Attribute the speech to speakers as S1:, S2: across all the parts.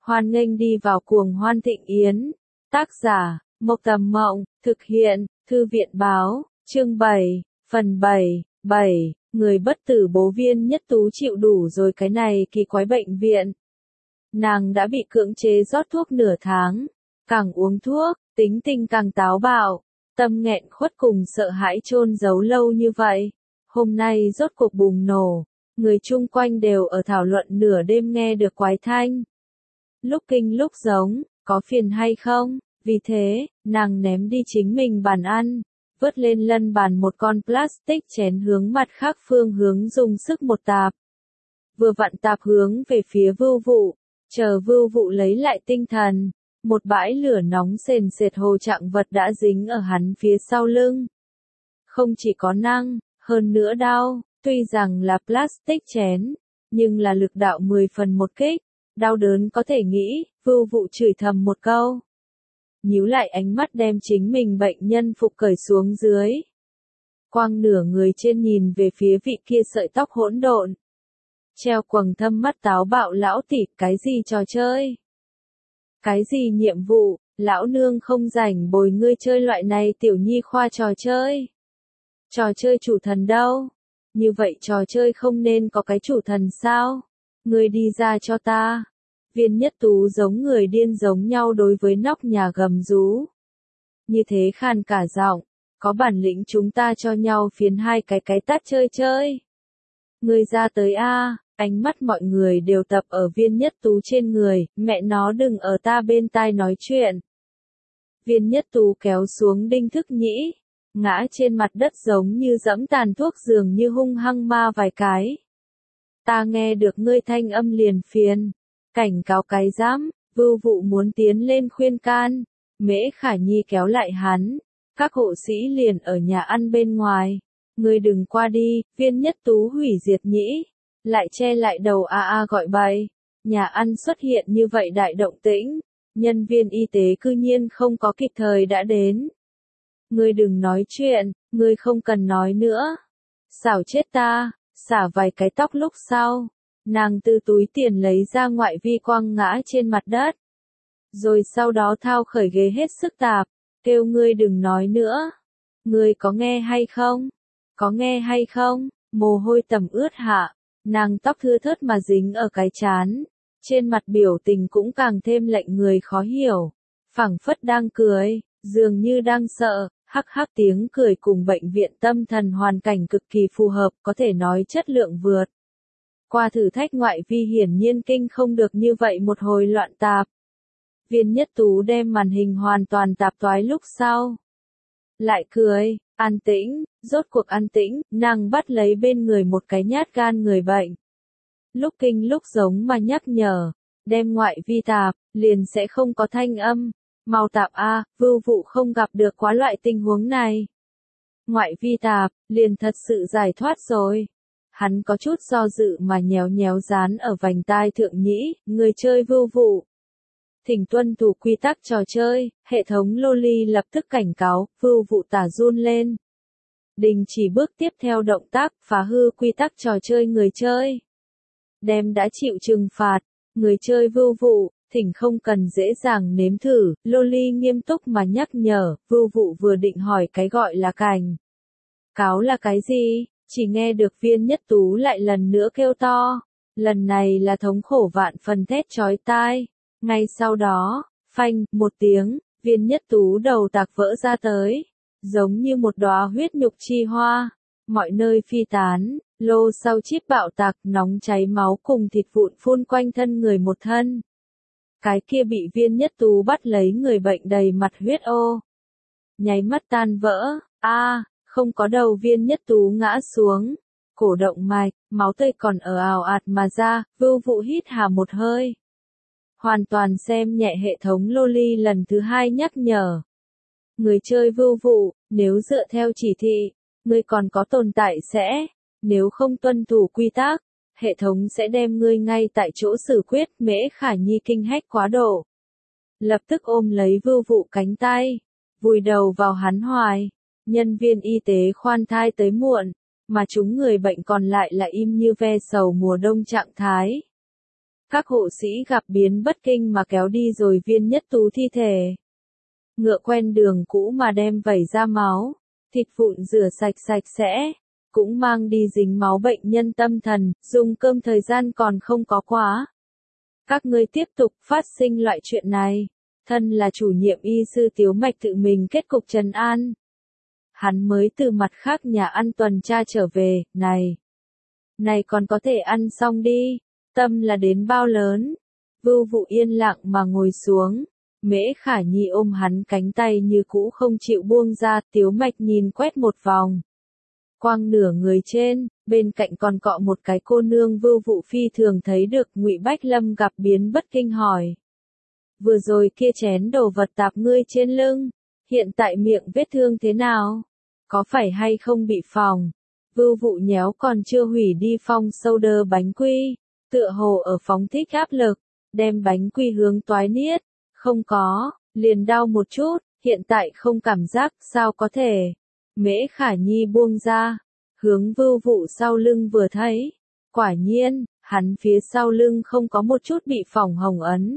S1: Hoan nghênh đi vào cuồng hoan thịnh yến. Tác giả, Mộc Tầm Mộng, thực hiện, Thư viện báo, chương 7, phần 7, người bất tử bố Viên Nhất Tú chịu đủ rồi cái này kỳ quái bệnh viện. Nàng đã bị cưỡng chế rót thuốc nửa tháng, càng uống thuốc, tính tình càng táo bạo, tâm nghẹn khuất cùng sợ hãi chôn giấu lâu như vậy. Hôm nay rốt cuộc bùng nổ, người chung quanh đều ở thảo luận nửa đêm nghe được quái thanh. Lúc kinh lúc giống, có phiền hay không? Vì thế, nàng ném đi chính mình bàn ăn, vớt lên lân bàn một con plastic chén hướng mặt khác phương hướng dùng sức một tạp. Vừa vặn tạp hướng về phía Vưu Vụ, chờ Vưu Vụ lấy lại tinh thần, một bãi lửa nóng sền sệt hồ trạng vật đã dính ở hắn phía sau lưng. Không chỉ có năng, hơn nữa đau, tuy rằng là plastic chén, nhưng là lực đạo 10 phần một kích, đau đớn có thể nghĩ, Vưu Vụ chửi thầm một câu. Nhíu lại ánh mắt đem chính mình bệnh nhân phục cởi xuống dưới. Quang nửa người trên nhìn về phía vị kia sợi tóc hỗn độn. Treo quầng thâm mắt táo bạo lão tỷ, cái gì trò chơi? Cái gì nhiệm vụ, lão nương không rảnh bồi ngươi chơi loại này tiểu nhi khoa trò chơi. Trò chơi chủ thần đâu? Như vậy trò chơi không nên có cái chủ thần sao? Ngươi đi ra cho ta. Viên Nhất Tú giống người điên giống nhau đối với nóc nhà gầm rú. Như thế khàn cả giọng, có bản lĩnh chúng ta cho nhau phiến hai cái tát chơi chơi. Ngươi ra tới a, ánh mắt mọi người đều tập ở Viên Nhất Tú trên người, mẹ nó đừng ở ta bên tai nói chuyện. Viên Nhất Tú kéo xuống Đinh Thức Nhĩ, ngã trên mặt đất giống như dẫm tàn thuốc dường như hung hăng ma vài cái. Ta nghe được ngươi thanh âm liền phiền. Cảnh cáo cái dám, Vưu Vụ muốn tiến lên khuyên can, Mễ Khả Nhi kéo lại hắn, các hộ sĩ liền ở nhà ăn bên ngoài, ngươi đừng qua đi, Viên Nhất Tú hủy diệt nhĩ, lại che lại đầu gọi bậy, nhà ăn xuất hiện như vậy đại động tĩnh, nhân viên y tế cư nhiên không có kịp thời đã đến. Ngươi đừng nói chuyện, ngươi không cần nói nữa, xảo chết ta, xả vài cái tóc lúc sau. Nàng từ túi tiền lấy ra ngoại vi quăng ngã trên mặt đất. Rồi sau đó thao khởi ghế hết sức tạp, kêu ngươi đừng nói nữa. Ngươi có nghe hay không? Có nghe hay không? Mồ hôi tầm ướt hạ, nàng tóc thưa thớt mà dính ở cái trán. Trên mặt biểu tình cũng càng thêm lệnh người khó hiểu. Phảng phất đang cười, dường như đang sợ, hắc hắc tiếng cười cùng bệnh viện tâm thần hoàn cảnh cực kỳ phù hợp, có thể nói chất lượng vượt. Qua thử thách ngoại vi hiển nhiên kinh không được như vậy một hồi loạn tạp. Viên Nhất Tú đem màn hình hoàn toàn tạp toái lúc sau. Lại cười, an tĩnh, rốt cuộc an tĩnh, nàng bắt lấy bên người một cái nhát gan người bệnh. Lúc kinh lúc giống mà nhắc nhở, đem ngoại vi tạp, liền sẽ không có thanh âm. Mau tạp Vưu Vụ không gặp được quá loại tình huống này. Ngoại vi tạp, liền thật sự giải thoát rồi. Hắn có chút do dự mà nhéo nhéo dán ở vành tai thượng nhĩ, người chơi Vưu Vụ. Thỉnh tuân thủ quy tắc trò chơi, hệ thống Loli lập tức cảnh cáo, Vưu Vụ tả run lên. Đình chỉ bước tiếp theo động tác, phá hư quy tắc trò chơi người chơi. Đem đã chịu trừng phạt, người chơi Vưu Vụ, thỉnh không cần dễ dàng nếm thử, Loli nghiêm túc mà nhắc nhở, Vưu Vụ vừa định hỏi cái gọi là cảnh cáo là cái gì? Chỉ nghe được Viên Nhất Tú lại lần nữa kêu to. Lần này là thống khổ vạn phần thét chói tai. Ngay sau đó, phanh, một tiếng, Viên Nhất Tú đầu tạc vỡ ra tới. Giống như một đóa huyết nhục chi hoa. Mọi nơi phi tán, lô sau chip bạo tạc nóng cháy máu cùng thịt vụn phun quanh thân người một thân. Cái kia bị Viên Nhất Tú bắt lấy người bệnh đầy mặt huyết ô. Nháy mắt tan vỡ, không có đầu Viên Nhất Tú ngã xuống, cổ động mạch, máu tươi còn ở ào ạt mà ra, Vưu Vụ hít hà một hơi. Hoàn toàn xem nhẹ hệ thống Loli lần thứ 2 nhắc nhở. Người chơi Vưu Vụ, nếu dựa theo chỉ thị, ngươi còn có tồn tại sẽ, nếu không tuân thủ quy tắc, hệ thống sẽ đem ngươi ngay tại chỗ xử quyết. Mễ Khả Nhi kinh hách quá độ. Lập tức ôm lấy Vưu Vụ cánh tay, vùi đầu vào hắn hoài. Nhân viên y tế khoan thai tới muộn, mà chúng người bệnh còn lại là im như ve sầu mùa đông trạng thái. Các hộ sĩ gặp biến bất kinh mà kéo đi rồi Viên Nhất Tú thi thể. Ngựa quen đường cũ mà đem vẩy ra máu, thịt vụn rửa sạch sạch sẽ, cũng mang đi dính máu bệnh nhân tâm thần, dùng cơm thời gian còn không có quá. Các ngươi tiếp tục phát sinh loại chuyện này, thân là chủ nhiệm y sư Tiếu Mạch tự mình kết cục trấn an. Hắn mới từ mặt khác nhà ăn tuần tra trở về, này còn có thể ăn xong đi, tâm là đến bao lớn. Vưu Vụ yên lặng mà ngồi xuống, Mễ Khả Nhi ôm hắn cánh tay như cũ không chịu buông ra, Tiếu Mạch nhìn quét một vòng. Quang nửa người trên, bên cạnh còn cọ một cái cô nương. Vưu Vụ phi thường thấy được. Ngụy Bách Lâm gặp biến bất kinh hỏi. Vừa rồi kia chén đồ vật tạp ngươi trên lưng, hiện tại miệng vết thương thế nào? Có phải hay không bị phỏng? Vưu Vụ nhéo còn chưa hủy đi phong soda bánh quy, tựa hồ ở phóng thích áp lực, đem bánh quy hướng toái niết. Không có, liền đau một chút, hiện tại không cảm giác, sao có thể? Mễ Khả Nhi buông ra, hướng Vưu Vụ sau lưng vừa thấy, quả nhiên, hắn phía sau lưng không có một chút bị phỏng hồng ấn.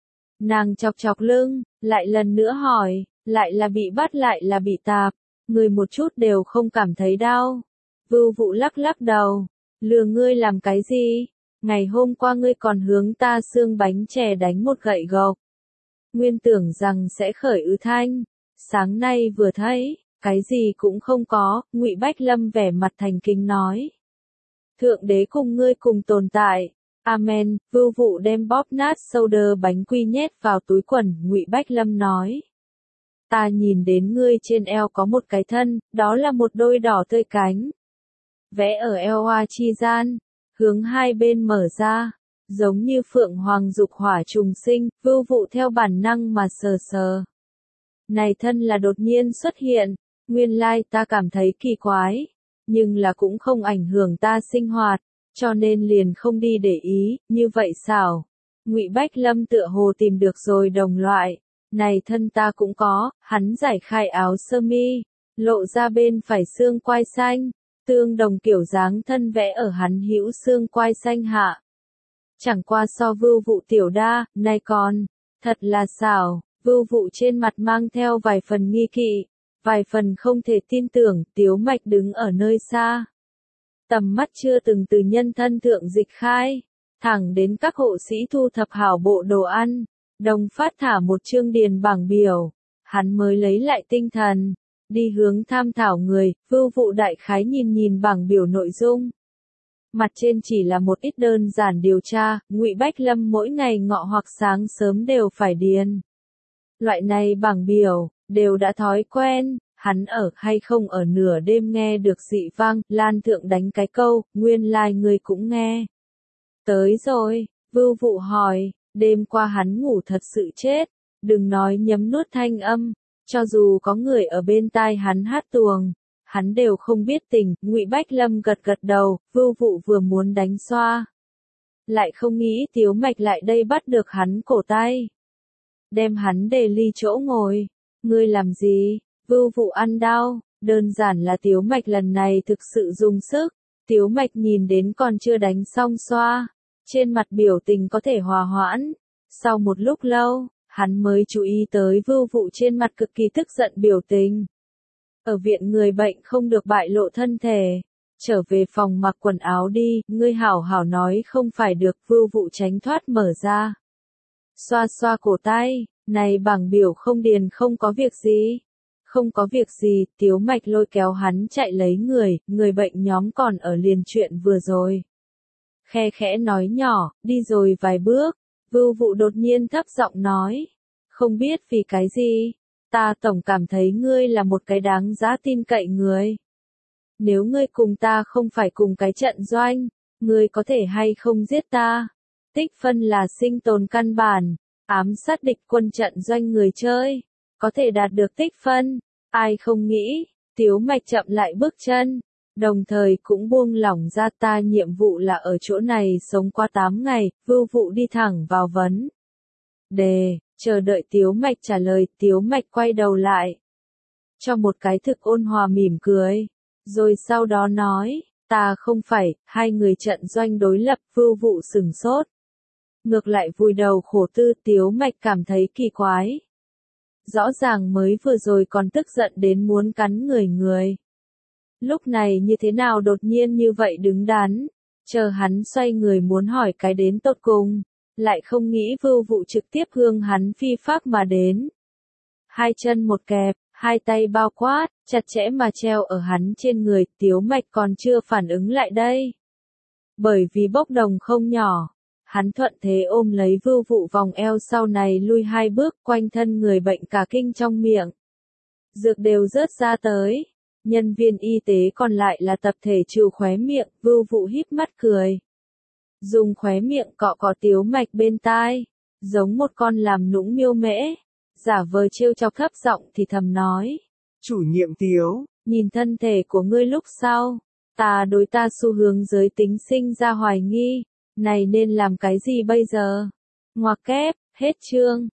S1: Nàng chọc chọc lưng, lại lần nữa hỏi, lại là bị bắt lại là bị tạp, người một chút đều không cảm thấy đau. Vưu Vụ lắc lắc đầu, lừa ngươi làm cái gì? Ngày hôm qua ngươi còn hướng ta xương bánh chè đánh một gậy gộc. Nguyên tưởng rằng sẽ khởi ứ thanh, sáng nay vừa thấy, cái gì cũng không có. Ngụy Bách Lâm vẻ mặt thành kính nói. Thượng đế cùng ngươi cùng tồn tại. Amen. Vưu Vụ đem bóp nát soda bánh quy nhét vào túi quần. Ngụy Bách Lâm nói. Ta nhìn đến ngươi trên eo có một cái thân, đó là một đôi đỏ tươi cánh. Vẽ ở eo hoa chi gian, hướng hai bên mở ra, giống như phượng hoàng dục hỏa trùng sinh. Vưu Vụ theo bản năng mà sờ sờ. Này thân là đột nhiên xuất hiện, nguyên lai ta cảm thấy kỳ quái, nhưng là cũng không ảnh hưởng ta sinh hoạt, cho nên liền không đi để ý. Như vậy xảo. Ngụy Bách Lâm tựa hồ tìm được rồi đồng loại. Này thân ta cũng có. Hắn giải khai áo sơ mi, lộ ra bên phải xương quai xanh, tương đồng kiểu dáng thân vẽ ở hắn hữu xương quai xanh hạ. Chẳng qua so Vưu Vụ tiểu đa, này còn, thật là xảo. Vưu Vụ trên mặt mang theo vài phần nghi kỵ, vài phần không thể tin tưởng. Tiếu Mạch đứng ở nơi xa, tầm mắt chưa từng từ nhân thân thượng dịch khai, thẳng đến các hộ sĩ thu thập hảo bộ đồ ăn, đồng phát thả một chương điền bảng biểu, hắn mới lấy lại tinh thần, đi hướng tham thảo người. Vưu Vụ đại khái nhìn nhìn bảng biểu nội dung. Mặt trên chỉ là một ít đơn giản điều tra. Ngụy Bách Lâm mỗi ngày ngọ hoặc sáng sớm đều phải điền. Loại này bảng biểu, đều đã thói quen. Hắn ở hay không ở nửa đêm nghe được dị vang, Lan Thượng đánh cái câu, nguyên lai người cũng nghe. Tới rồi, Vưu Vụ hỏi, đêm qua hắn ngủ thật sự chết, đừng nói nhấm nuốt thanh âm, cho dù có người ở bên tai hắn hát tuồng, hắn đều không biết tình. Ngụy Bách Lâm gật gật đầu. Vưu Vụ vừa muốn đánh xoa, lại không nghĩ Tiếu Mạch lại đây bắt được hắn cổ tay, đem hắn để ly chỗ ngồi. Ngươi làm gì? Vưu Vụ ăn đau, đơn giản là Tiếu Mạch lần này thực sự dùng sức. Tiếu Mạch nhìn đến còn chưa đánh xong xoa, trên mặt biểu tình có thể hòa hoãn. Sau một lúc lâu, hắn mới chú ý tới Vưu Vụ trên mặt cực kỳ tức giận biểu tình. Ở viện người bệnh không được bại lộ thân thể, trở về phòng mặc quần áo đi, ngươi hảo hảo nói không phải được. Vưu Vụ tránh thoát mở ra, xoa xoa cổ tay, này bảng biểu không điền không có việc gì. Không có việc gì. Tiếu Mạch lôi kéo hắn chạy lấy người bệnh nhóm còn ở liền chuyện vừa rồi. Khe khẽ nói nhỏ, đi rồi vài bước, Vưu Vụ đột nhiên thấp giọng nói, không biết vì cái gì, ta tổng cảm thấy ngươi là một cái đáng giá tin cậy người. Nếu ngươi cùng ta không phải cùng cái trận doanh, ngươi có thể hay không giết ta? Tích phân là sinh tồn căn bản, ám sát địch quân trận doanh người chơi, có thể đạt được tích phân, ai không nghĩ. Tiếu Mạch chậm lại bước chân, đồng thời cũng buông lỏng ra. Ta nhiệm vụ là ở chỗ này sống qua 8 ngày. Vưu Vụ đi thẳng vào vấn đề, chờ đợi Tiếu Mạch trả lời. Tiếu Mạch quay đầu lại, cho một cái thực ôn hòa mỉm cười, rồi sau đó nói, ta không phải. Hai người trận doanh đối lập. Vưu Vụ sửng sốt, ngược lại vùi đầu khổ tư. Tiếu Mạch cảm thấy kỳ quái. Rõ ràng mới vừa rồi còn tức giận đến muốn cắn người. Lúc này như thế nào đột nhiên như vậy đứng đắn, chờ hắn xoay người muốn hỏi cái đến tột cùng, lại không nghĩ Vưu Vụ trực tiếp hướng hắn phi pháp mà đến. Hai chân một kẹp, hai tay bao quát, chặt chẽ mà treo ở hắn trên người. Tiếu Mạch còn chưa phản ứng lại đây. Bởi vì bốc đồng không nhỏ, hắn thuận thế ôm lấy Vưu Vụ vòng eo, sau này lui hai bước, quanh thân người bệnh cả kinh trong miệng. Dược đều rớt ra tới. Nhân viên y tế còn lại là tập thể trừ khóe miệng. Vưu Vụ híp mắt cười, dùng khóe miệng cọ cọ Tiếu Mạch bên tai, giống một con làm nũng miêu mễ, giả vờ trêu chọc thấp giọng thì thầm nói.
S2: Chủ nhiệm Tiếu,
S1: nhìn thân thể của ngươi lúc sau, đối ta xu hướng giới tính sinh ra hoài nghi, này nên làm cái gì bây giờ? Ngoặc kép, hết chương.